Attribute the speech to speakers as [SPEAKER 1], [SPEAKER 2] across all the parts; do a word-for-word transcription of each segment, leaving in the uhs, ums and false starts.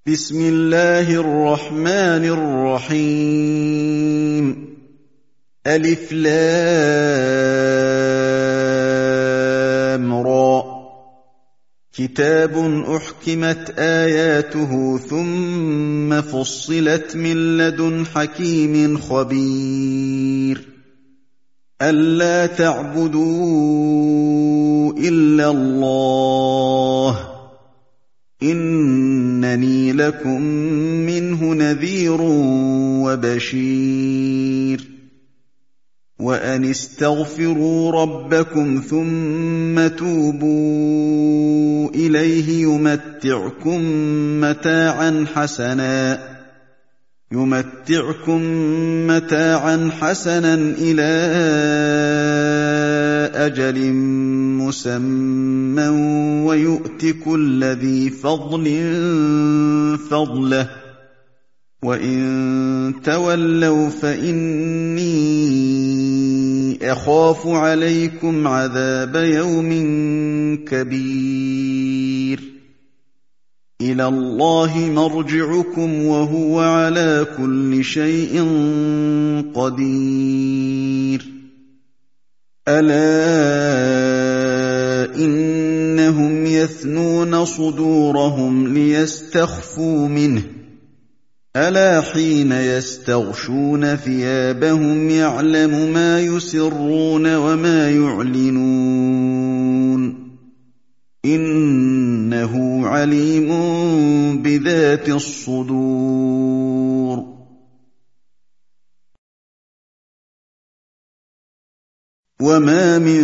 [SPEAKER 1] بسم الله الرحمن الرحيم ألف لام را كتاب أحكمت آياته ثم فصلت من لدن حكيم خبير ألا تعبدوا إلا الله إنني لكم منه نذير وبشير وأن استغفروا ربكم ثم توبوا إليه يمتعكم متاعا حسنا يمتعكم متاعا حسنا إلى أجل مسمى ويؤت كل ذي فضل فضله وإن تولوا فإني أخاف عليكم عذاب يوم كبير إلى الله مرجعكم وهو على كل شيء قدير ألا إنهم يثنون صدورهم ليستخفوا منه ألا حين يستغشون ثيابهم يعلم ما يسرون وما يعلنون إنه عليم بذات الصدور وما من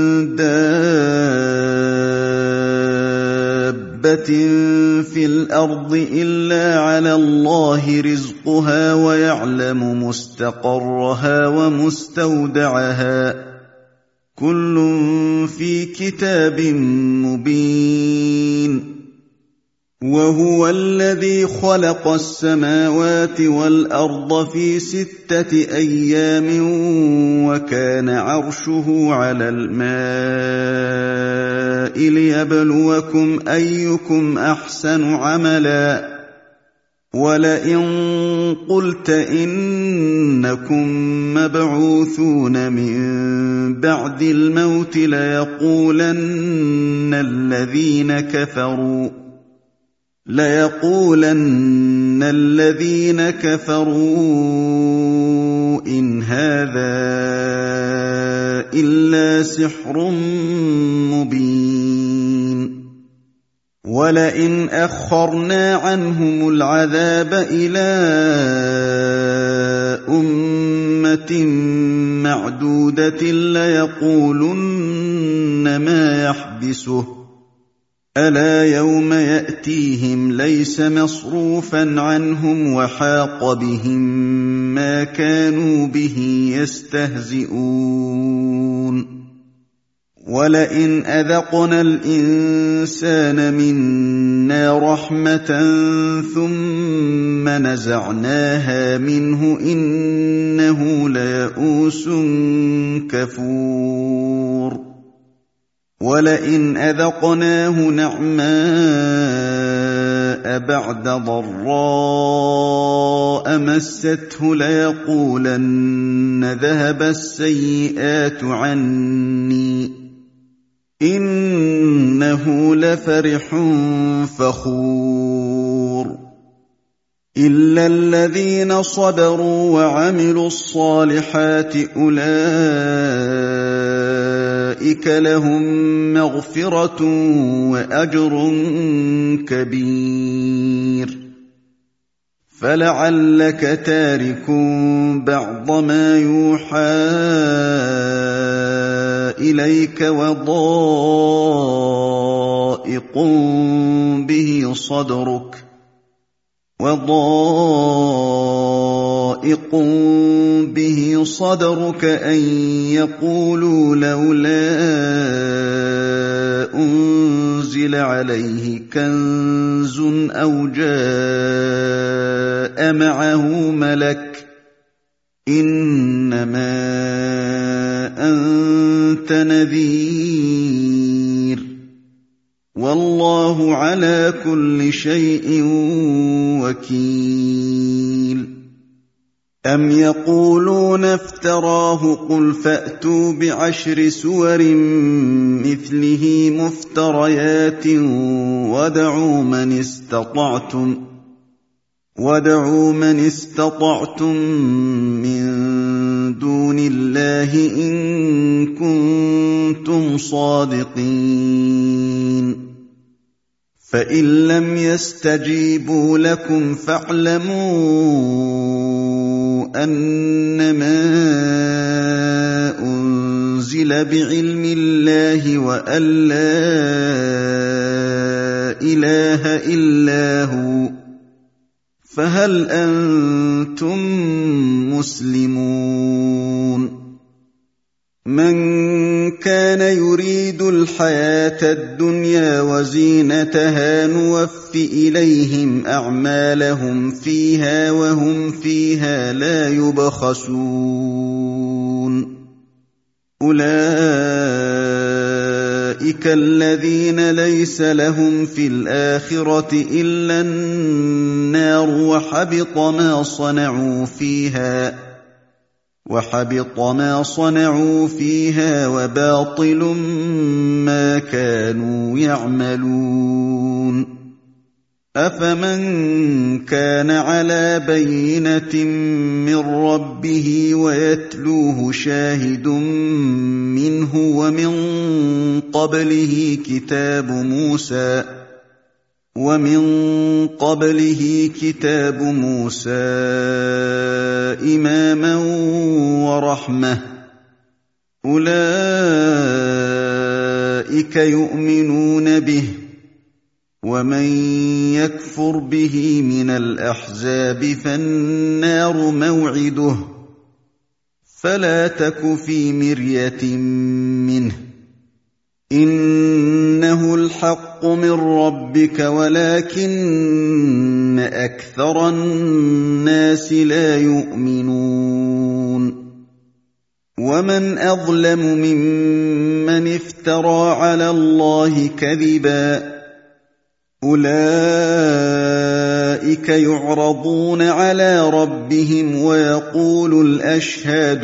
[SPEAKER 1] دابة في الأرض إلا على الله رزقها ويعلم مستقرها ومستودعها كل في كتاب مبين وهو الذي خلق السماوات والأرض في ستة أيام وكان عرشه على الماء ليبلوكم أيكم أحسن عملا ولئن قلت إنكم مبعوثون من بعد الموت ليقولن الذين كفروا ليقولن الذين كفروا إن هذا إلا سحر مبين ولئن أخرنا عنهم العذاب إلى أمة معدودة ليقولن ما يحبسه ألا يوم يأتيهم ليس مصروفا عنهم وحاق بهم ما كانوا به يستهزئون ولئن أذقنا الإنسان منا رحمة ثم نزعناها منه إنه ليئوس كفور ولئن أذقناه نعماء بعد ضراء مسته ليقولن ذهب السيئات عني إنه لفرح فخور إلا الذين صبروا وعملوا الصالحات أولئك لهم مغفرة وأجر كبير فلعلك تارك بعض ما يوحى إليك وضائق به صدرك وضائق به صدرك أن يقولوا لولا أنزل عليه كنز أو جاء معه ملك إنما أنت نذير وَاللَّهُ عَلَىٰ كُلِّ شَيْءٍ وَكِيلٌ أَمْ يَقُولُونَ افْتَرَاهُ ۖ قُلْ فَأْتُوا بِعَشْرِ سُوَرٍ مِّثْلِهِ مُفْتَرَيَاتٍ وَادْعُوا مَنِ اسْتَطَعْتُم وَادْعُوا مَنِ اسْتَطَعْتُم مِّن دُونِ اللَّهِ إِن كُنتُمْ صَادِقِينَ فَإِن لَّمْ يَسْتَجِيبُوا لَكُمْ فَاعْلَمُوا أَنَّمَا أُنزِلَ بِعِلْمِ اللَّهِ وَأَن لَّا إِلَٰهَ إِلَّا هُوَ فَهَلْ أَنتُم مُّسْلِمُونَ مَن كَانَ يُرِيدُ الْحَيَاةَ الدُّنْيَا وَزِينَتَهَا نُوَفِّ إِلَيْهِمْ أَعْمَالَهُمْ فِيهَا وَهُمْ فِيهَا لَا يُبْخَسُونَ أُولَٰئِكَ الَّذِينَ لَيْسَ لَهُمْ فِي الْآخِرَةِ إِلَّا النَّارُ وَحَبِطَ مَا صَنَعُوا فِيهَا وَحَبِطَ مَا صَنَعُوا فِيهَا وَبَاطِلٌ مَّا كَانُوا يَعْمَلُونَ أَفَمَن كَانَ عَلَىٰ بَيِّنَةٍ مِّن رَّبِّهِ وَيَتْلُوهُ شَاهِدٌ مِّنْهُ وَمِن قَبْلِهِ كِتَابُ مُوسَىٰ وَمِن قَبْلِهِ كِتَابُ مُوسَىٰ إِمَامًا وَرَحْمَةً ۚ أُولَٰئِكَ يُؤْمِنُونَ بِهِ ۚ وَمَن يَكْفُرْ بِهِ مِنَ الْأَحْزَابِ فَالنَّارُ مَوْعِدُهُ ۚ فَلَا تَكُ فِي مِرْيَةٍ مِّنْهُ ۚ إِنَّهُ الْحَقُّ مِن رَّبِّكَ وَلَٰكِنَّ أَكْثَرَ النَّاسِ لَا يُؤْمِنُونَ وَمَنْ أَظْلَمُ مِمَّنِ افْتَرَىٰ عَلَى اللَّهِ كَذِبًا ۚ أُولَٰئِكَ يُعْرَضُونَ عَلَىٰ رَبِّهِمْ وَيَقُولُ الْأَشْهَادُ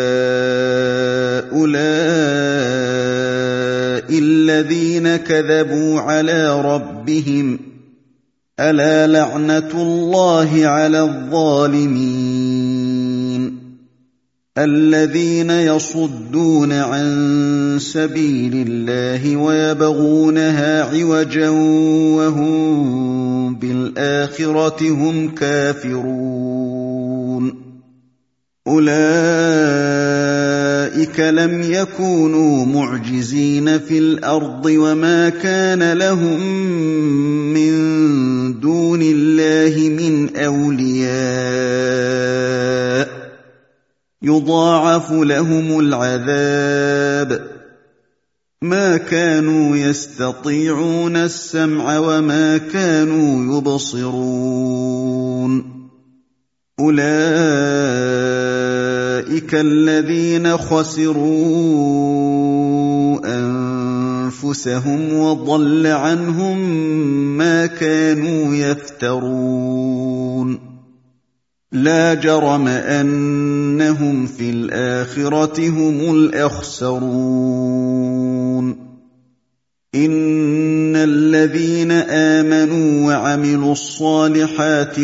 [SPEAKER 1] هَٰؤُلَاءِ الَّذِينَ كَذَبُوا عَلَىٰ رَبِّهِمْ ۚ أَلَا لَعْنَةُ اللَّهِ عَلَى الظَّالِمِينَ الَّذِينَ يَصُدُّونَ عَن سَبِيلِ اللَّهِ وَيَبْغُونَهَا عِوَجًا وَهُم بِالْآخِرَةِ هُمْ كَافِرُونَ أُولَٰئِكَ لَمْ يَكُونُوا مُعْجِزِينَ فِي الْأَرْضِ وَمَا كَانَ لَهُم مِّن دُونِ اللَّهِ مِنْ أَوْلِيَاءَ ۘ يُضَاعَفُ لَهُمُ الْعَذَابُ ۚ مَا كَانُوا يَسْتَطِيعُونَ السَّمْعَ وَمَا كَانُوا يُبْصِرُونَ أُولَٰئِكَ الَّذِينَ خَسِرُوا أَنفُسَهُمْ وَضَلَّ عَنْهُم مَّا كَانُوا يَفْتَرُونَ لَا جَرَمَ أَنَّهُمْ فِي الْآخِرَةِ هُمُ الْأَخْسَرُونَ إِنَّ الَّذِينَ آمَنُوا وَعَمِلُوا الصَّالِحَاتِ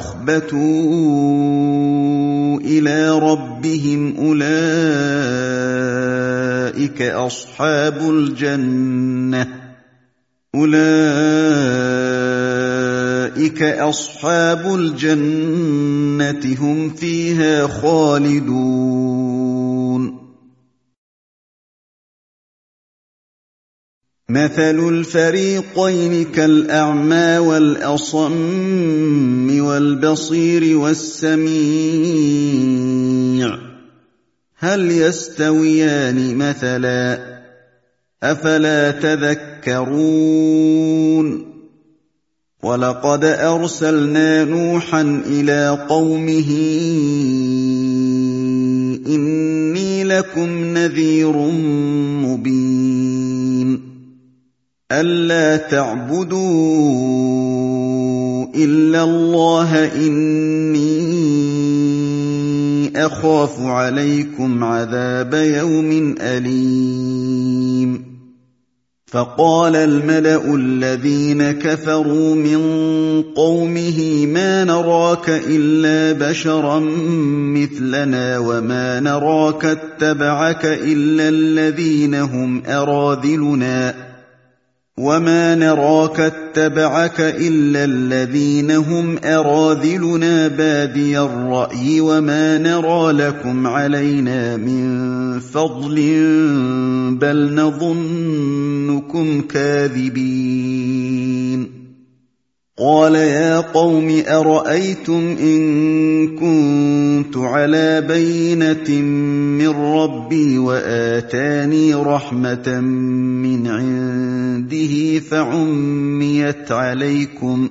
[SPEAKER 1] وَأَخْبَتُوا إِلَىٰ رَبِّهِمْ أُولَٰئِكَ أَصْحَابُ الْجَنَّةِ أُولَٰئِكَ أَصْحَابُ الْجَنَّةِ هُمْ فِيهَا خَالِدُونَ مَثَلُ الْفَرِيقَيْنِ كَالْأَعْمَىٰ وَالْأَصَمِّ وَالْبَصِيرِ وَالسَّمِيعِ ۚ هَلْ يَسْتَوِيَانِ مَثَلًا ۚ أَفَلَا تَذَكَّرُونَ وَلَقَدْ أَرْسَلْنَا نُوحًا إِلَىٰ قَوْمِهِ إِنِّي لَكُمْ نَذِيرٌ مُّبِينٌ أَلَّا تَعْبُدُوا إِلَّا اللَّهَ إِنِّي أَخَافُ عَلَيْكُمْ عَذَابَ يَوْمٍ أَلِيمٍ فَقَالَ الْمَلَأُ الَّذِينَ كَفَرُوا مِن قَوْمِهِ مَا نَرَاكَ إِلَّا بَشَرًا مِّثْلَنَا وَمَا نَرَاكَ اتَّبَعَكَ إِلَّا الَّذِينَ هُمْ أَرَاذِلُنَا وَمَا نَرَاكَ اتَّبَعَكَ إِلَّا الَّذِينَ هُمْ أَرَاذِلُنَا بَادِيَ الرَّأْيِ وَمَا نَرَىٰ لَكُمْ عَلَيْنَا مِن فَضْلٍ بَلْ نَظُنُّكُمْ كَاذِبِينَ قَالَ يَا قَوْمِ أَرَأَيْتُمْ إِن كُنتُ عَلَىٰ بَيِّنَةٍ مِّن رَّبِّي وَآتَانِي رَحْمَةً مِّنْ عِندِهِ فَعُمِّيَتْ عَلَيْكُمْ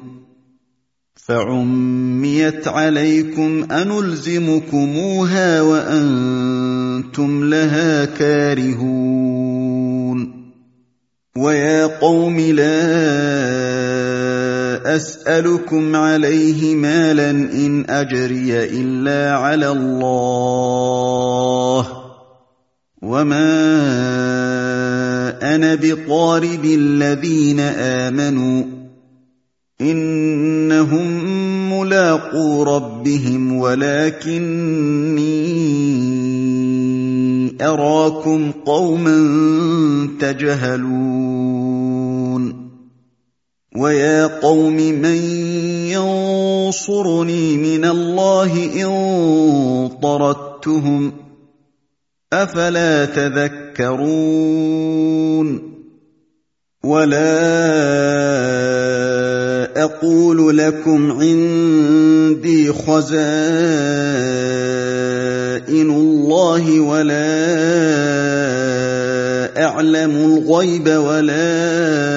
[SPEAKER 1] فَعُمِّيَتْ عَلَيْكُمْ أَنُلْزِمُكُمُوهَا وَأَنتُمْ لَهَا كَارِهُونَ وَيَا قَوْمِ لَا أَسْأَلُكُمْ عَلَيْهِ مَالًا إِنْ أَجْرِيَ إِلَّا عَلَى اللَّهِ وَمَا أَنَا بِطَارِدِ الَّذِينَ آمَنُوا إِنَّهُم مُّلَاقُو رَبِّهِمْ وَلَكِنِّي أَرَاكُمْ قَوْمًا تَجْهَلُونَ وَيَا قَوْمِ مَن يَنصُرُنِي مِنَ اللَّهِ إِن طَرَدتُّهُمْ ۚ أَفَلَا تَذَكَّرُونَ وَلَا أَقُولُ لَكُمْ عِندِي خَزَائِنُ اللَّهِ وَلَا أَعْلَمُ الْغَيْبَ وَلَا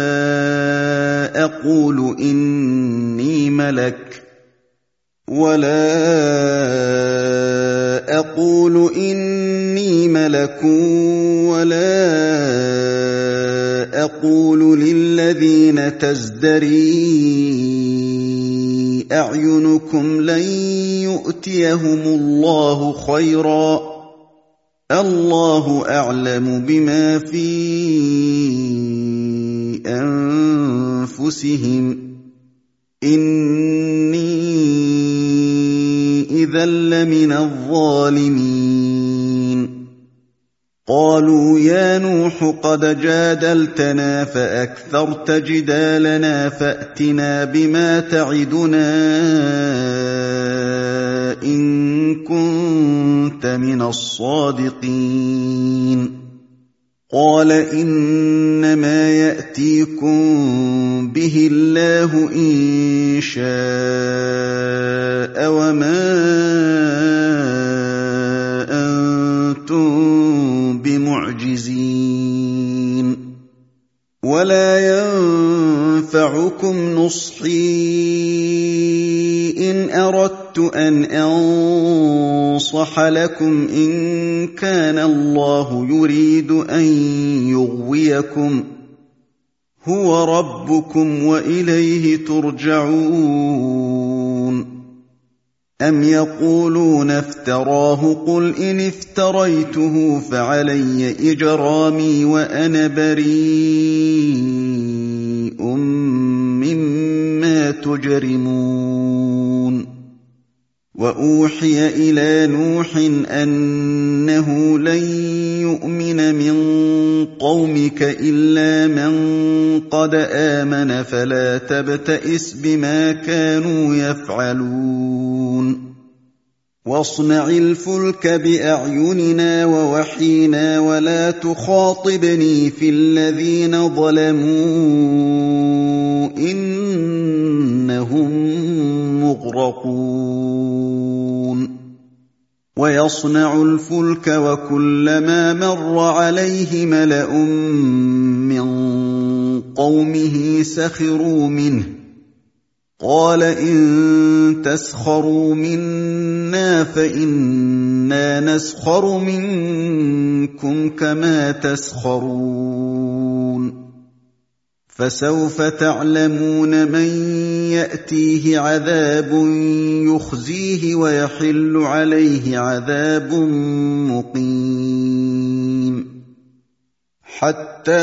[SPEAKER 1] أَقُولُ إِنِّي مَلَكٌ وَلَا أَقُولُ إِنِّي مَلَكٌ وَلَا أَقُولُ لِلَّذِينَ تَزْدَرِي أَعْيُنُكُمْ لَن يُؤْتِيَهُمُ اللَّهُ خَيْرًا ۖ اللَّهُ أَعْلَمُ بِمَا فِي أَنفُسِهِمْ ۖ إِنِّي إِذًا لَّمِنَ الظَّالِمِينَ قَالُوا يَا نُوحُ قَدْ جَادَلْتَنَا فَأَكْثَرْتَ جِدَالَنَا فَأْتِنَا بِمَا تَعِدُنَا إِن كُنتَ مِنَ الصَّادِقِينَ قَالَ إِنَّمَا يَأْتِيكُم بِهِ اللَّهُ إِن شَاءَ وَمَا أَنتُم بِمُعْجِزِينَ وَلَا يَنفَعُكُمْ نُصْحِي إِنْ أَرَدتُّ أَنْ أَنصَحَ لَكُمْ إِن كَانَ اللَّهُ يُرِيدُ أَن يُغْوِيَكُمْ هُوَ رَبُّكُمْ وَإِلَيْهِ تُرْجَعُونَ أَمْ يَقُولُونَ افْتَرَاهُ ۖ قُلْ إِنِ افْتَرَيْتُهُ فَعَلَيَّ إِجْرَامِي وَأَنَا بَرِيءٌ مِّمَّا تُجْرِمُونَ وَأُوحِيَ إِلَىٰ نُوحٍ أَنَّهُ لَن يُؤْمِنَ مِن قَوْمِكَ إِلَّا مَن قَدْ آمَنَ فَلَا تَبْتَئِسْ بِمَا كَانُوا يَفْعَلُونَ وَاصْنَعِ الْفُلْكَ بِأَعْيُنِنَا وَوَحْيِنَا وَلَا تُخَاطِبْنِي فِي الَّذِينَ ظَلَمُوا إِنَّهُم مُّغْرَقُونَ وَيَصْنَعُ الْفُلْكَ وَكُلَّمَا مَرَّ عَلَيْهِ مَلَأٌ مِّن قَوْمِهِ سَخِرُوا مِنْهُ قَالَ إِن تَسْخَرُوا مِنَّا فَإِنَّا نَسْخَرُ مِنكُمْ كَمَا تَسْخَرُونَ فسوف تعلمون من يأتيه عذاب يخزيه ويحل عليه عذاب مقيم حتى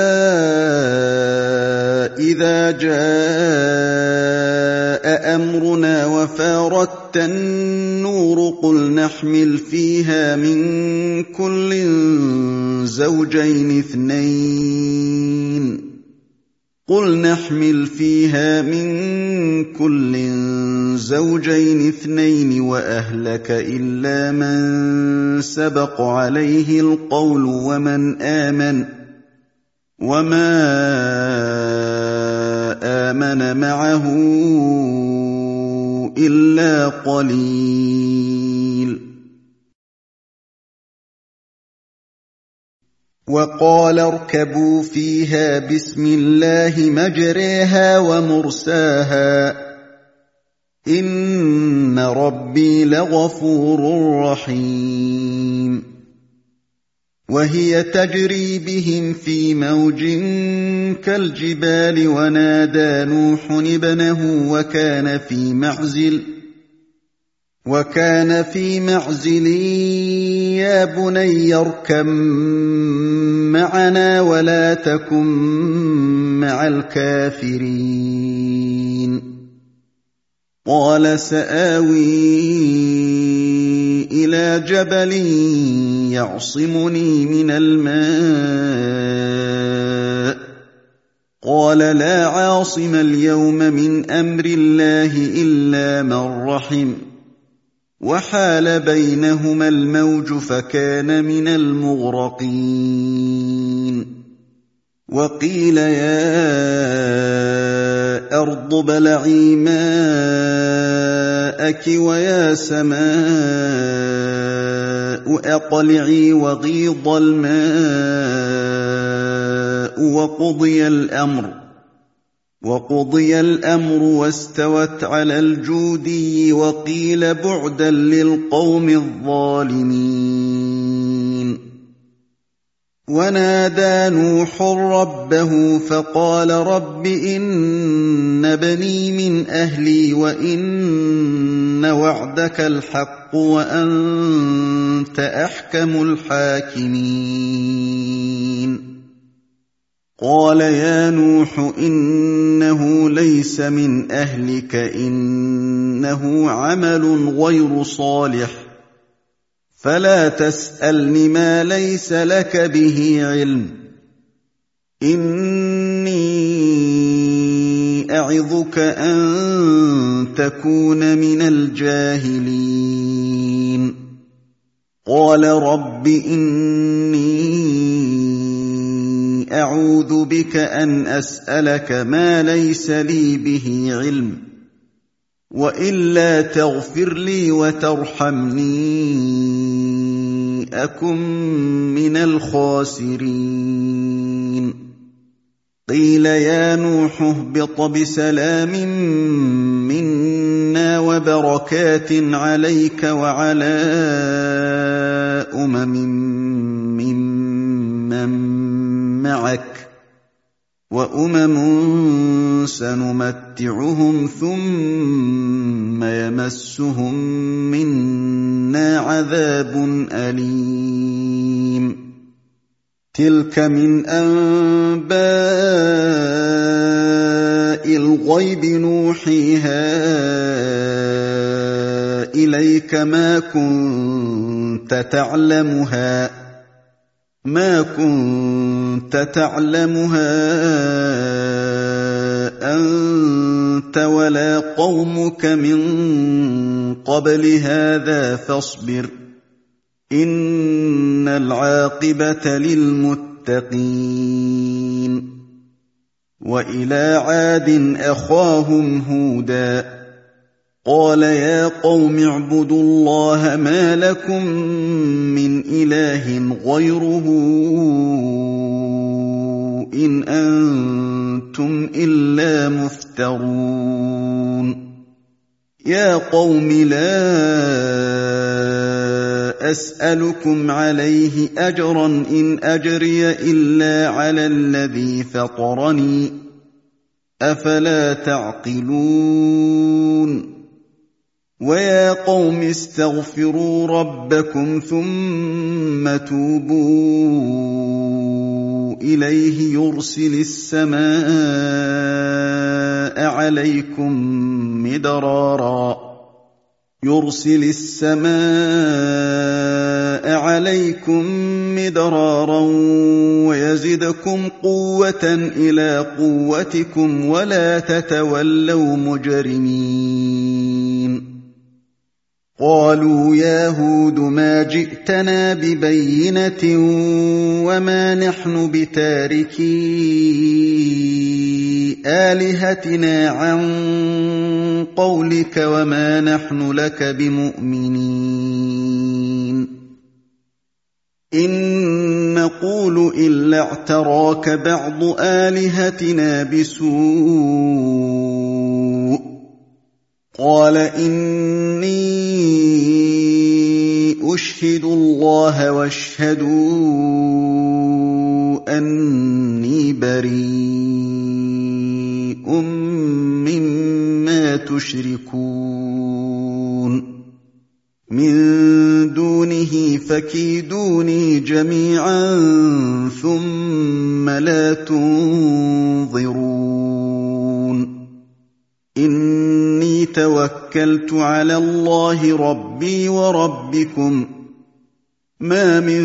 [SPEAKER 1] إذا جاء أمرنا وفارت النور قل نحمل فيها من كل زوجين اثنين قل نحمل فيها من كل زوجين اثنين وأهلك إلا من سبق عليه القول ومن آمن وما آمن معه إلا قليل وقال اركبوا فيها بسم الله مجريها ومرساها إن ربي لغفور رحيم وهي تجري بهم في موج كالجبال ونادى نوح ابنه وكان في معزل وكان في معزل يا بني اركب معنا ولا تكن مع الكافرين قال سآوي إلى جبل يعصمني من الماء قال لا عاصم اليوم من أمر الله إلا من رحم وحال بينهما الموج فكان من المغرقين وقيل يا أرض ابلعي ماءك ويا سماء أقلعي وغيض الماء وقضي الأمر وقضي الأمر واستوت على الجودي وقيل بعدا للقوم الظالمين ونادى نوح ربه فقال رب إن بني من أهلي وإن وعدك الحق وأنت أحكم الحاكمين قال يا نوح إنه ليس من أهلك إنه عمل غير صالح فلا تسألني ما ليس لك به علم إني أعظك أن تكون من الجاهلين قال رب إني أعوذ بك أن أسألك ما ليس لي به علم وإلا تغفر لي وترحمني أكن من الخاسرين قيل يا نوح اهبط بسلام منا وبركات عليك وعلى أمم ممن معك وأمم سنمتعهم ثم يمسهم منا عذاب أليم تلك من أنباء الغيب نوحيها إليك ما كنت تعلمها ما كنت تعلمها أنت ولا قومك من قبل هذا فاصبر إن العاقبة للمتقين وإلى عاد أخاهم هودا قال يا قوم اعبدوا الله ما لكم من إله غيره إن أنتم إلا مفترون يا قوم لا أسألكم عليه أجرا إن أجري إلا على الذي فطرني أَفَلَا تَعْقِلُونَ وَيَا قَوْمِ اسْتَغْفِرُوا رَبَّكُمْ ثُمَّ تُوبُوا إِلَيْهِ يُرْسِلِ السَّمَاءَ عَلَيْكُمْ مِدْرَارًا يُرْسِلِ السَّمَاءَ عَلَيْكُمْ مِدْرَارًا وَيَزِدْكُمْ قُوَّةً إِلَىٰ قُوَّتِكُمْ وَلَا تَتَوَلَّوْا مُجْرِمِينَ قَالُوا يَا هُودُ مَا جِئْتَنَا بِبَيِّنَةٍ وَمَا نَحْنُ بِتَارِكِي آلِهَتِنَا عَن قَوْلِكَ وَمَا نَحْنُ لَكَ بِمُؤْمِنِينَ إِن نَّقُولُ إِلَّا اعْتَرَاكَ بَعْضُ آلِهَتِنَا بِسُوءٍ قَالَ إِنِّي أُشْهِدُ اللَّهَ وَاشْهَدُوا أَنِّي بَرِيءٌ مِّمَّا تُشْرِكُونَ مِن دُونِهِ فَكِيدُونِي جَمِيعًا ثُمَّ لَا تُنظِرُونِ إِنِّي تَوَكَّلْتُ عَلَى اللَّهِ رَبِّي وَرَبِّكُم مَّا مِن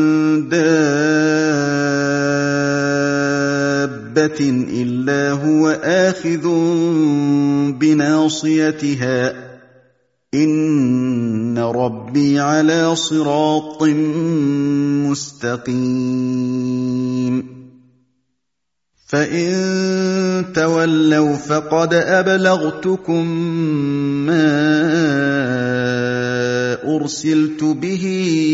[SPEAKER 1] دَابَّةٍ إِلَّا هُوَ آخِذٌ بِنَاصِيَتِهَا إِنَّ رَبِّي عَلَىٰ صِرَاطٍ مُّسْتَقِيمٍ فَإِن تَوَلَّوْا فَقَدْ أَبْلَغْتُكُم مَّا أُرْسِلْتُ بِهِ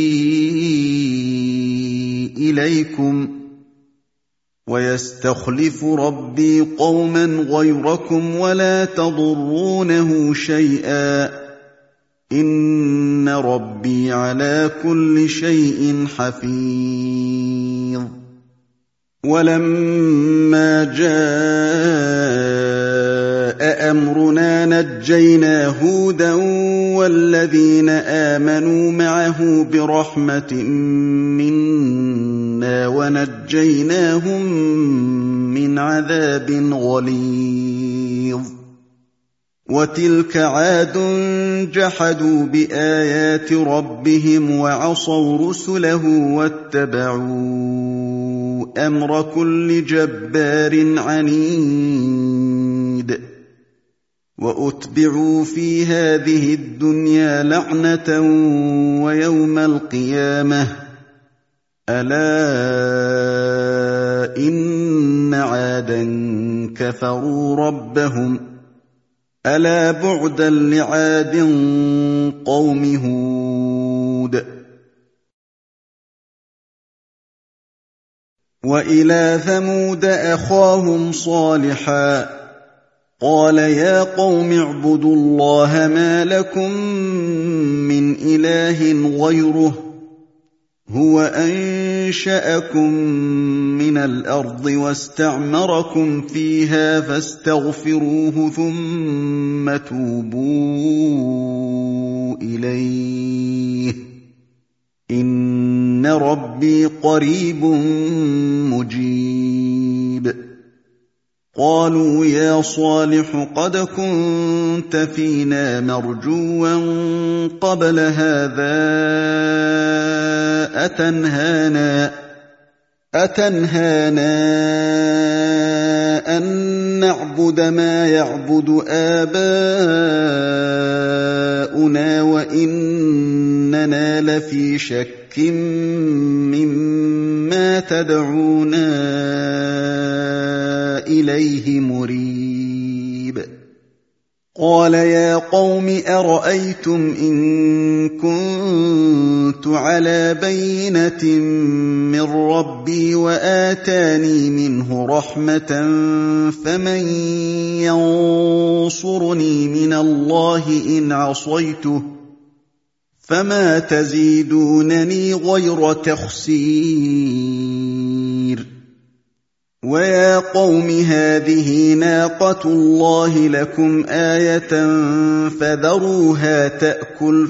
[SPEAKER 1] إِلَيْكُمْ ۖ وَيَسْتَخْلِفُ رَبِّي قَوْمًا غَيْرَكُمْ وَلَا تَضُرُّونَهُ شَيْئًا ۚ إِنَّ رَبِّي عَلَىٰ كُلِّ شَيْءٍ حَفِيظٌ وَلَمَّا جَاءَ أَمْرُنَا نَجَّيْنَا هُودًا وَالَّذِينَ آمَنُوا مَعَهُ بِرَحْمَةٍ مِّنَّا وَنَجَّيْنَاهُم مِّنْ عَذَابٍ غَلِيظٍ وَتِلْكَ عَادٌ جَحَدُوا بِآيَاتِ رَبِّهِمْ وَعَصَوْا رُسُلَهُ وَاتَّبَعُوا أَمْرَ كُلِّ جَبَّارٍ عَنِيدٍ وَأُتْبِعُوا فِي هَٰذِهِ الدُّنْيَا لَعْنَةً وَيَوْمَ الْقِيَامَةِ ۗ أَلَا إِنَّ عَادًا كَفَرُوا رَبَّهُمْ ۗ أَلَا بُعْدًا لِّعَادٍ قَوْمِ هُودٍ وَإِلَىٰ ثَمُودَ أَخَاهُمْ صَالِحًا ۗ قَالَ يَا قَوْمِ اعْبُدُوا اللَّهَ مَا لَكُم مِّنْ إِلَٰهٍ غَيْرُهُ ۖ هُوَ أَنشَأَكُم مِّنَ الْأَرْضِ وَاسْتَعْمَرَكُمْ فِيهَا فَاسْتَغْفِرُوهُ ثُمَّ تُوبُوا إِلَيْهِ ۚ إِنَّ رَبِّي قَرِيبٌ مُّجِيبٌ قَالُوا يَا صَالِحُ قَدْ كُنتَ فِينَا مَرْجُوًّا قَبْلَ هَٰذَا أَتَنْهَانَا أَتَنْهَانَا أَن نَّعْبُدَ مَا يَعْبُدُ آبَاؤُنَا وَإِنَّنَا لَفِي شَكٍّ مِّمَّا تَدْعُونَا إِلَيْهِ مُرِيبٍ قَالَ يَا قَوْمِ أَرَأَيْتُمْ إِن كُنتُ عَلَىٰ بَيِّنَةٍ مِّن رَّبِّي وَآتَانِي مِنْهُ رَحْمَةً فَمَن يَنصُرُنِي مِنَ اللَّهِ إِنْ عَصَيْتُهُ ۖ فَمَا تَزِيدُونَنِي غَيْرَ تَخْسِيرٍ وَيَا قَوْمِ هَٰذِهِ نَاقَةُ اللَّهِ لَكُمْ آيَةً فَذَرُوهَا تَأْكُلْ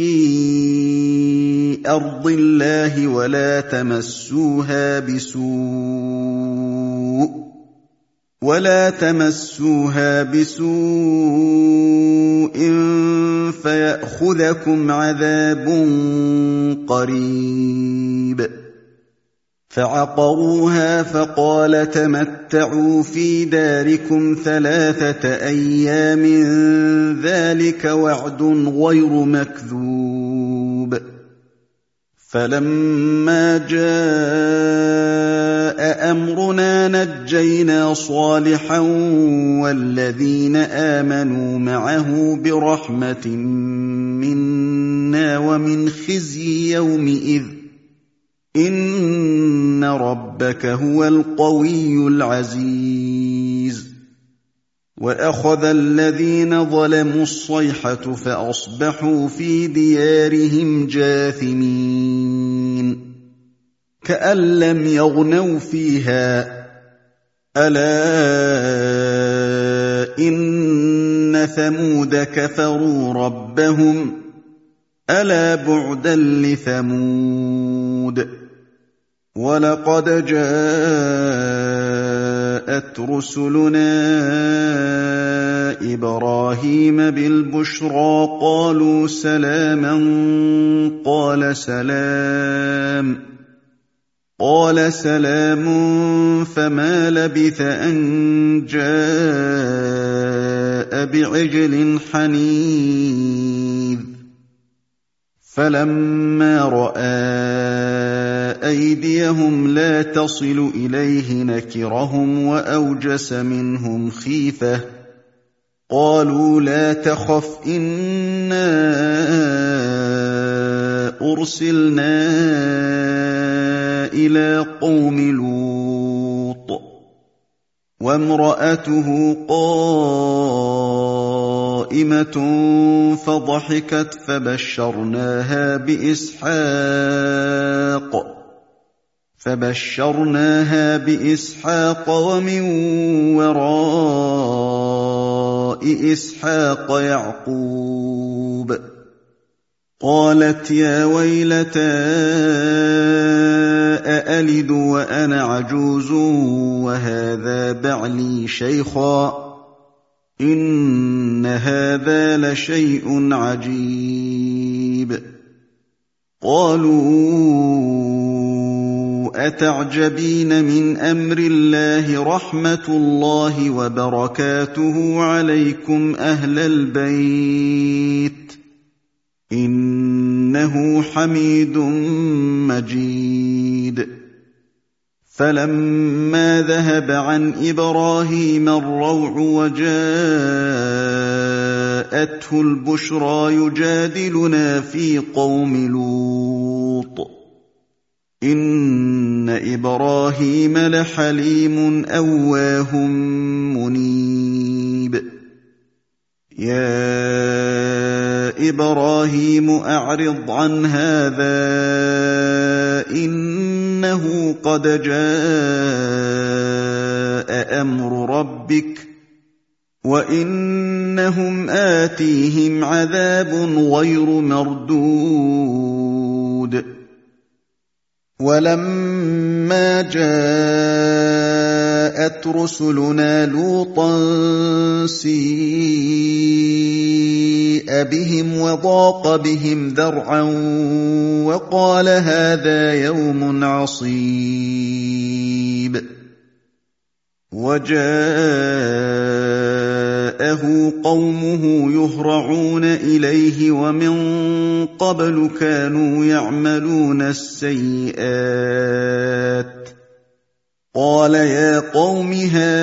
[SPEAKER 1] فِي أَرْضِ اللَّهِ وَلَا تَمَسُّوهَا بِسُوءٍ وَلَا تَمَسُّوهَا بِسُوءٍ فَيَأْخُذَكُمْ عَذَابٌ قَرِيبٌ فَعَقَرُوهَا فَقَالَ تَمَتَّعُوا فِي دَارِكُمْ ثَلَاثَةَ أَيَّامٍ ذَٰلِكَ وَعْدٌ غَيْرُ مَكْذُوبٍ فَلَمَّا جَاءَ أَمْرُنَا نَجَّيْنَا صَالِحًا وَالَّذِينَ آمَنُوا مَعَهُ بِرَحْمَةٍ مِّنَّا وَمِنْ خِزْيِ يَوْمِئِذٍ ۗ إِنَّ رَبَّكَ هُوَ الْقَوِيُّ الْعَزِيزُ وَأَخَذَ الَّذِينَ ظَلَمُوا الصَّيْحَةُ فَأَصْبَحُوا فِي دِيَارِهِمْ جَاثِمِينَ كَأَن لَّمْ يَغْنَوْا فِيهَا ۗ أَلَا إِنَّ ثَمُودَ كَفَرُوا رَبَّهُمْ ۗ أَلَا بُعْدًا لِّثَمُودَ وَلَقَدْ جَاءَتْ رُسُلُنَا إِبْرَاهِيمَ بِالْبُشْرَىٰ قَالُوا سَلَامًا قَالَ سَلَامٌ قَالَ سَلَامٌ فَمَا لَبِثَ أَن جَاءَ بِعِجْلٍ حَنِيذٍ فَلَمَّا رَأَىٰ أَيْدِيَهُمْ لَا تَصِلُ إِلَيْهِ نَكِرَهُمْ وَأَوْجَسَ مِنْهُمْ خِيفَةً قَالُوا لَا تَخَفْ إِنَّا أُرْسِلْنَا إِلَىٰ قَوْمِ لُوطٍ وَامْرَأَتُهُ قَائِمَةٌ فَضَحِكَتْ فَبَشَّرْنَاهَا بِإِسْحَاقَ فَبَشَّرْنَاهَا بِإِسْحَاقَ وَمِن وَرَاءِ إِسْحَاقَ يَعْقُوبَ قَالَتْ يَا وَيْلَتَا أَأَلِدُ وَأَنَا عَجُوزٌ وَهَٰذَا بَعْلِي شَيْخًا إِنَّ هَٰذَا لَشَيْءٌ عَجِيبٌ قَالُوا أَتَعْجَبِينَ مِنْ أَمْرِ اللَّهِ رَحْمَتُ اللَّهِ وَبَرَكَاتُهُ عَلَيْكُمْ أَهْلَ الْبَيْتِ إِنَّهُ حَمِيدٌ مَّجِيدٌ فَلَمَّا ذَهَبَ عَنْ إِبْرَاهِيمَ الرَّوْعُ وَجَاءَتْهُ الْبُشْرَىٰ يُجَادِلُنَا فِي قَوْمِ لُوطٍ إِنَّ إِبْرَاهِيمَ لَحَلِيمٌ أَوَّاهٌ مُّنِيبٌ يَا إِبْرَاهِيمُ أَعْرِضْ عَنْ هَٰذَا إِنَّهُ قَدْ جَاءَ أَمْرُ رَبِّكَ وَإِنَّهُمْ آتِيهِمْ عَذَابٌ غَيْرُ مَرْدُودٍ وَلَمَّا جَاءَتْ رُسُلُنَا لُوطًا سِيءَ بِهِمْ وَضَاقَ بِهِمْ ذَرْعًا وَقَالَ هَٰذَا يَوْمٌ عَصِيبٌ وَجَاءَهُ قَوْمُهُ يُهْرَعُونَ إِلَيْهِ وَمِن قَبْلُ كَانُوا يَعْمَلُونَ السَّيِّئَاتِ قَالَ يَا قَوْمِ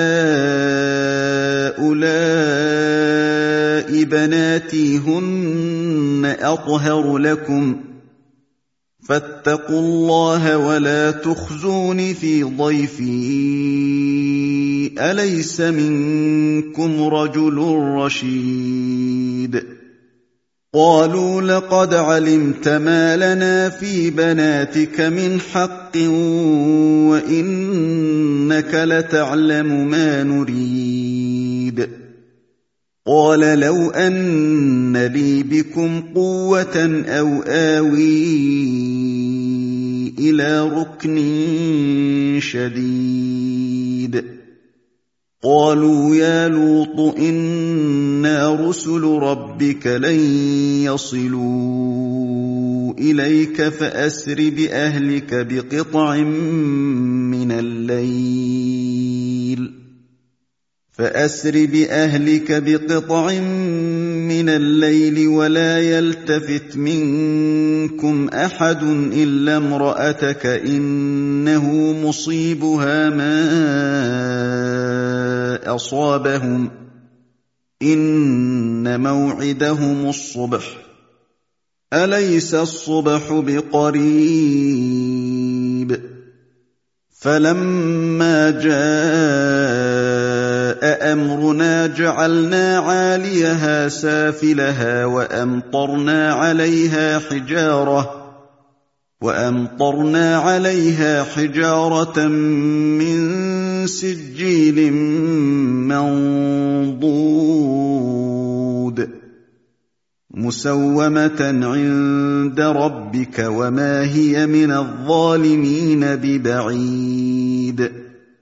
[SPEAKER 1] هَٰؤُلَاءِ بَنَاتِي هُنَّ أَطْهَرُ لَكُمْ فَاتَّقُوا اللَّهَ وَلَا تُخْزُونِ فِي ضَيْفِي أَلَيْسَ مِنكُمْ رَجُلٌ رَّشِيدٌ قالوا لقد علمت ما لنا في بناتك من حق وإنك لتعلم ما نريد. قال لو أن لي بكم قوة أو آوي إلى ركن شديد. قالوا يا لوط إنا رسل ربك لن يصلوا إليك فأسر بأهلك بقطع من الليل فأسر بأهلك بقطع من الليل ولا يلتفت منكم أحد إلا امرأتك إنه مصيبها ما أصابهم إن موعدهم الصبح أليس الصبح بقريب. فلما جاء أمرنا جعلنا عاليها سافلها وأمطرنا عليها حجارة وأمطرنا عليها حجارة من سجيل منضود مسومة عند ربك وما هي من الظالمين ببعيد.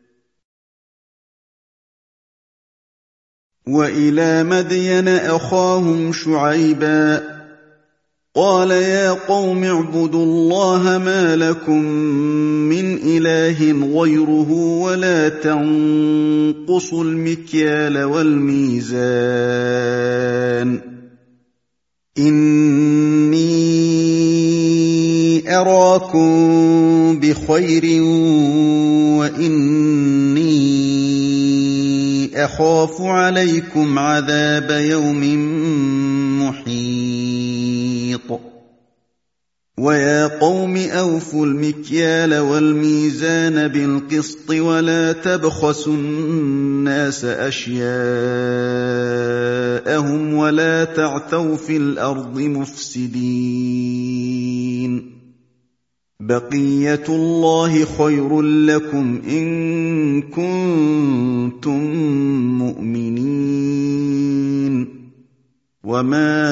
[SPEAKER 1] وإلى مدين أخاهم شعيبا قال يا قوم اعبدوا الله ما لكم من إله غيره ولا تنقصوا المكيال والميزان إني أراكم بخير وإني أخاف عليكم عذاب يوم محيط. ويا قوم أوفوا المكيال والميزان بالقسط ولا تبخسوا الناس أشياءهم ولا تعثوا في الأرض مفسدين. بقية الله خير لكم إن كنتم مؤمنين وما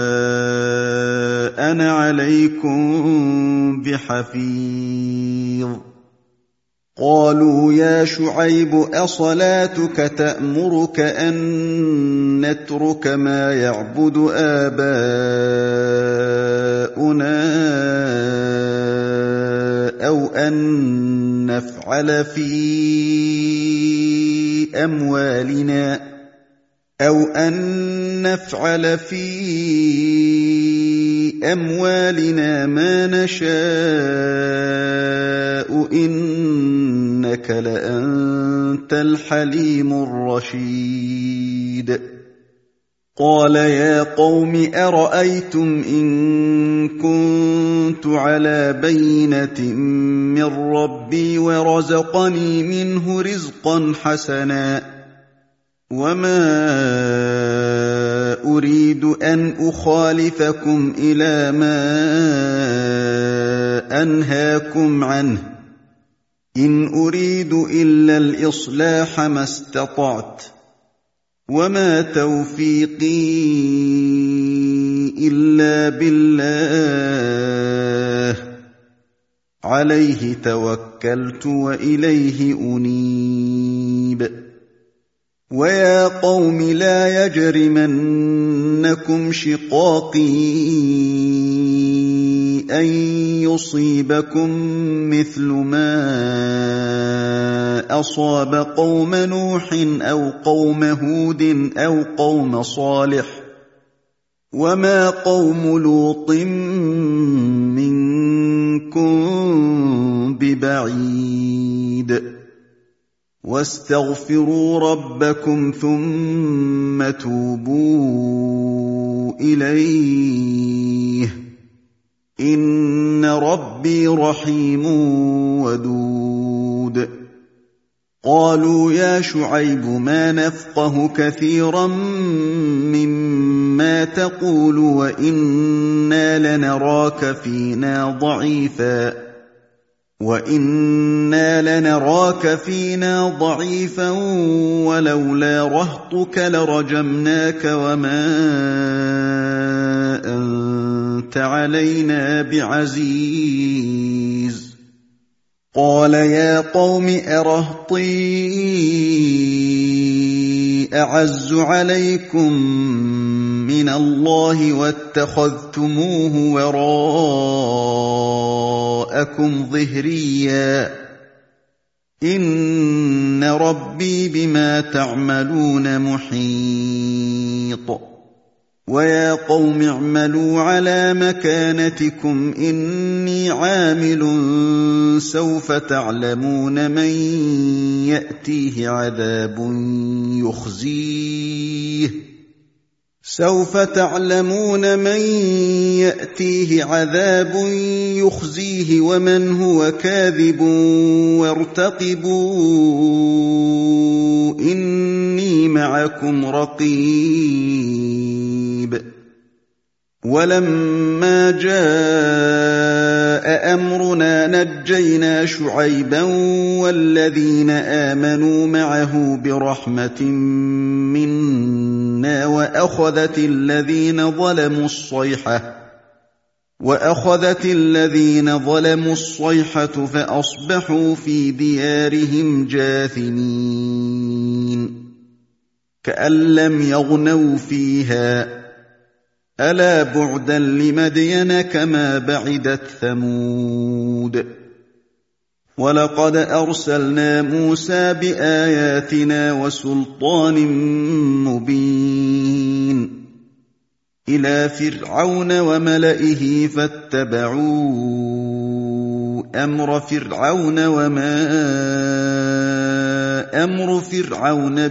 [SPEAKER 1] أنا عليكم بحفيظ. قالوا يا شعيب أصلاتك تأمرك أن نترك ما يعبد آباؤنا أو أن نفعل في أموالنا أو أن نفعل في أموالنا ما نشاء إنك لأنت الحليم الرشيد. قال يا قوم أرأيتم إن كنت على بينة من ربي ورزقني منه رزقا حسنا وما أريد أن أخالفكم إلى ما أنهاكم عنه إن أريد إلا الإصلاح ما استطعت وما توفيقي إلا بالله عليه توكلت وإليه أنيب. ويا قوم لا يجرمنكم شقاقي أن يصيبكم مثل ما أصاب قوم نوح أو قوم هود أو قوم صالح وما قوم لوط منكم ببعيد. واستغفروا ربكم ثم توبوا إليه إن ربي رحيم ودود. قالوا يا شعيب ما نفقه كثيرا مما ما تقول وإنا لنراك فينا ضعيفا وإنا لنراك فينا ضعيفا ولولا رهطك لرجمناك وما أنت علينا بعزيز قال يا قوم أرهطي أعز عليكم من الله واتخذتموه وراءكم ظهريا إن ربي بما تعملون محيط ويا قوم اعملوا على مكانتكم إني عامل سوف تعلمون من يأتيه عذاب يخزيه سوف تعلمون من يأتيه عذاب يخزيه ومن هو كاذب وارتقبوا إني معكم رقيب ولما جاء أمرنا نجينا شعيبا والذين آمنوا معه برحمة منا وأخذت الذين ظلموا الصيحة وأخذت الذين ظلموا الصيحة فأصبحوا في ديارهم جاثمين كأن لم يغنوا فيها ألا بعدا لمدين كما بعدت ثمود ولقد أرسلنا موسى بآياتنا وسلطان مبين إلى فرعون وملئه فاتبعوا أمر فرعون وما أمر فرعون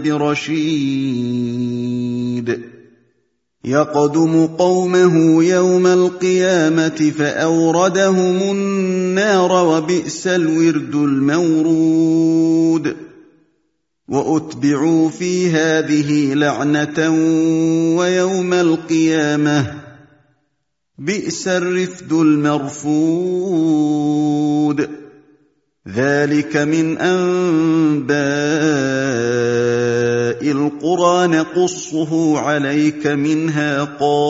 [SPEAKER 1] برشيد يقدم قومه يوم القيامة فأوردهم النار وبئس الورد المورود وأتبعوا في هذه لعنة ويوم القيامة بئس الرفد المرفود ذلك من أنباء القرى نقصه عليك منها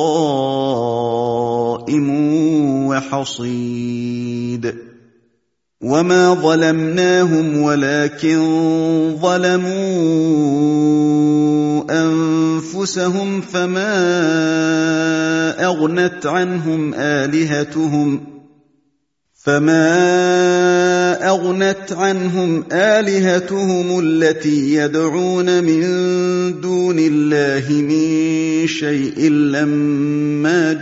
[SPEAKER 1] قائم وحصيد وما ظلمناهم ولكن ظلموا أنفسهم فما أغنت عنهم آلهتهم فما أغنت عنهم آلهتهم التي يدعون من دون الله من شيء لما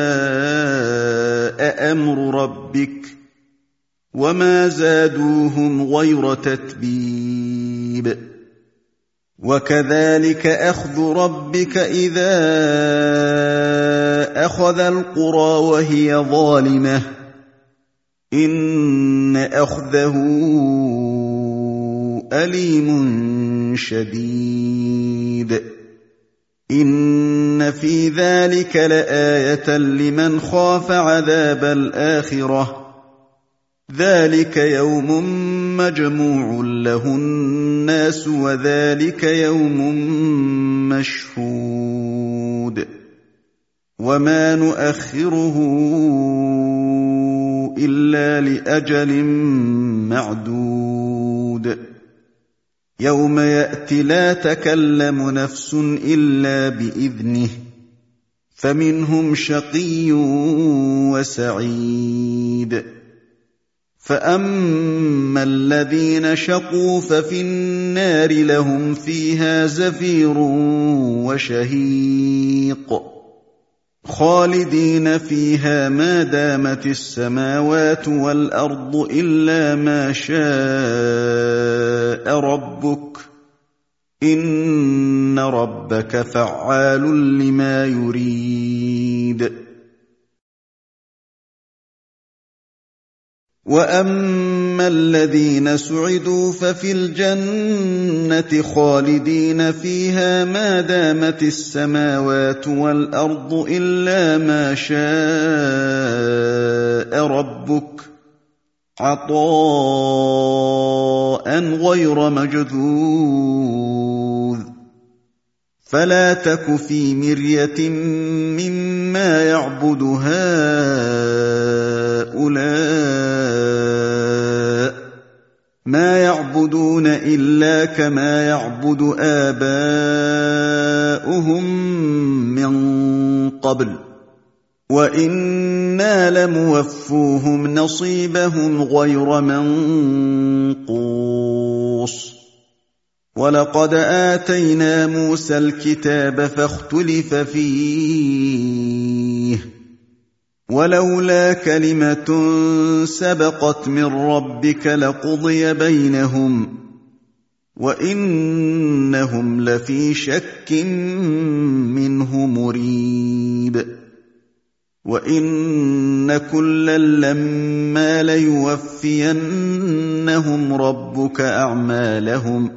[SPEAKER 1] جاء أمر ربك وما زادوهم غير تتبيب وكذلك أخذ ربك إذا أخذ القرى وهي ظالمة إن أخذه أليم شديد إن في ذلك لآية لمن خاف عذاب الآخرة ذلك يوم مجموع له الناس وذلك يوم مشهود وما نؤخره إلا لأجل معدود يوم يأتي لا تكلم نفس إلا بإذنه فمنهم شقي وسعيد فأما الذين شقوا ففي النار لهم فيها زفير وشهيق خالدين فيها ما دامت السماوات والأرض إلا ما شاء ربك إن ربك فعال لما يريد وَأَمَّا الَّذِينَ سُعِدُوا فَفِي الْجَنَّةِ خَالِدِينَ فِيهَا مَا دَامَتِ السَّمَاوَاتُ وَالْأَرْضُ إِلَّا مَا شَاءَ رَبُّكَ عَطَاءً غَيْرَ مَجْذُوذٍ فَلَا تَكُ فِي مِرْيَةٍ مِّمَّا يَعْبُدُ هَٰؤُلَاءِ مَا يَعْبُدُونَ إِلَّا كَمَا يَعْبُدُ آبَاؤُهُم مِّن قَبْلُ وَإِنَّا لَمُوَفُّوهُمْ نَصِيبَهُمْ غَيْرَ مَنقُوصٍ وَلَقَدْ آتَيْنَا مُوسَى الْكِتَابَ فَاخْتُلِفَ فِيهِ وَلَوْلَا كَلِمَةٌ سَبَقَتْ مِن رَّبِّكَ لَقُضِيَ بَيْنَهُمْ وَإِنَّهُمْ لَفِي شَكٍّ مِّنْهُ مُرِيبٍ وَإِنَّ كُلًّا لَّمَّا لَيُوَفِّيَنَّهُمْ رَبُّكَ أَعْمَالَهُمْ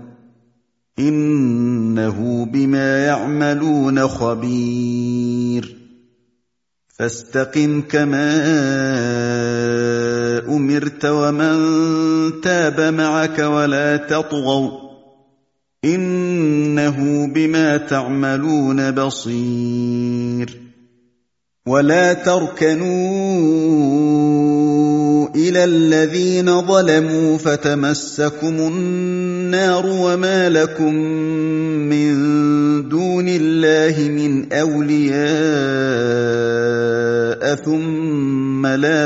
[SPEAKER 1] إِنَّهُ بِمَا يَعْمَلُونَ خَبِيرٌ فَاسْتَقِمْ كَمَا أُمِرْتَ وَمَن تَابَ مَعَكَ وَلَا تَطْغَوْا إِنَّهُ بِمَا تَعْمَلُونَ بَصِيرٌ وَلَا تَرْكَنُوا إِلَى الَّذِينَ ظَلَمُوا فَتَمَسَّكُمُ النَّارُ وَمَا لَكُم مِّن دُونِ اللَّهِ مِنْ أَوْلِيَاءَ ثُمَّ لَا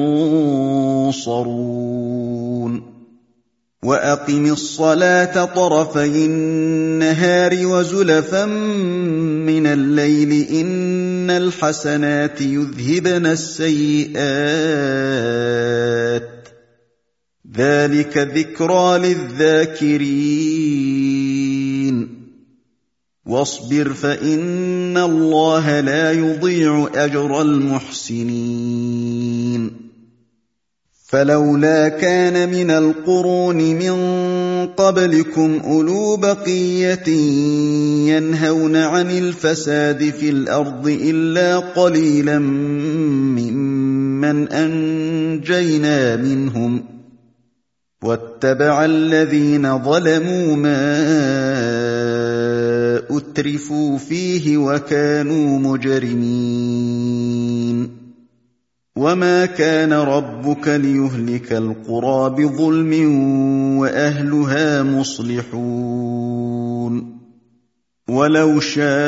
[SPEAKER 1] تُنصَرُونَ وَأَقِمِ الصَّلَاةَ طَرَفَيِ النَّهَارِ وَزُلَفًا مِّنَ اللَّيْلِ ۚ إِنَّ الْحَسَنَاتِ يُذْهِبْنَ السَّيِّئَاتِ ۚ ذَٰلِكَ ذِكْرَىٰ لِلذَّاكِرِينَ وَاصْبِرْ فَإِنَّ اللَّهَ لَا يُضِيعُ أَجْرَ الْمُحْسِنِينَ فَلَوْلَا كَانَ مِنَ الْقُرُونِ مِن قَبْلِكُمْ أُولُو بَقِيَّةٍ يَنْهَوْنَ عَنِ الْفَسَادِ فِي الْأَرْضِ إِلَّا قَلِيلًا مِّمَّنْ أَنجَيْنَا مِنْهُمْ ۗ وَاتَّبَعَ الَّذِينَ ظَلَمُوا مَا أُتْرِفُوا فِيهِ وَكَانُوا مُجْرِمِينَ وَمَا كَانَ رَبُّكَ لِيُهْلِكَ الْقُرَىٰ بِظُلْمٍ وَأَهْلُهَا مُصْلِحُونَ وَلَوْ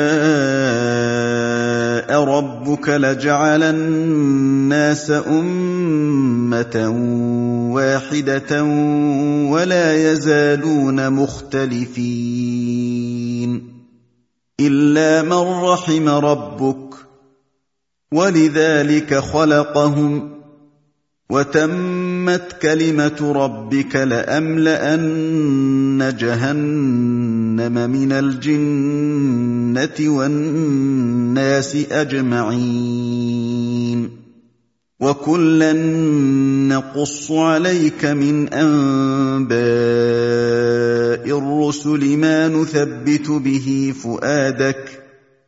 [SPEAKER 1] شَاءَ رَبُّكَ لَجَعَلَ النَّاسَ أُمَّةً وَاحِدَةً وَلَا يَزَالُونَ مُخْتَلِفِينَ إِلَّا مَن رَّحِمَ رَبُّكَ وَلِذَٰلِكَ خَلَقَهُمْ وَتَمَّتْ كَلِمَةُ رَبِّكَ لَأَمْلَأَنَّ جَهَنَّمَ مِنَ الْجِنَّةِ وَالنَّاسِ أَجْمَعِينَ وَكُلًّا نَّقُصُّ عَلَيْكَ مِنْ أَنبَاءِ الرُّسُلِ مَا نُثَبِّتُ بِهِ فُؤَادَكَ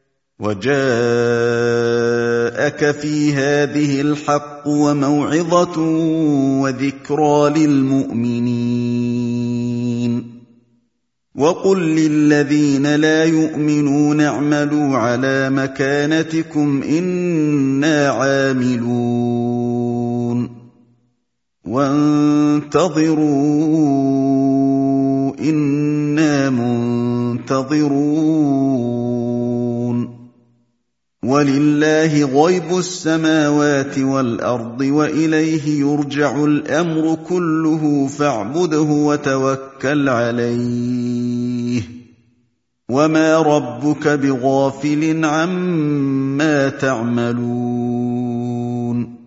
[SPEAKER 1] وَجَاءَكَ فِي هَٰذِهِ الْحَقُّ وَمَوْعِظَةٌ وَذِكْرَىٰ لِلْمُؤْمِنِينَ وَقُل لِّلَّذِينَ لَا يُؤْمِنُونَ اعْمَلُوا عَلَىٰ مَكَانَتِكُمْ إِنَّا عَامِلُونَ وَانتَظِرُوا إِنَّا مُنتَظِرُونَ وَلِلَّهِ غَيْبُ السَّمَاوَاتِ وَالْأَرْضِ وَإِلَيْهِ يُرْجَعُ الْأَمْرُ كُلُّهُ فَاعْبُدْهُ وَتَوَكَّلْ عَلَيْهِ وَمَا رَبُّكَ بِغَافِلٍ عَمَّا تَعْمَلُونَ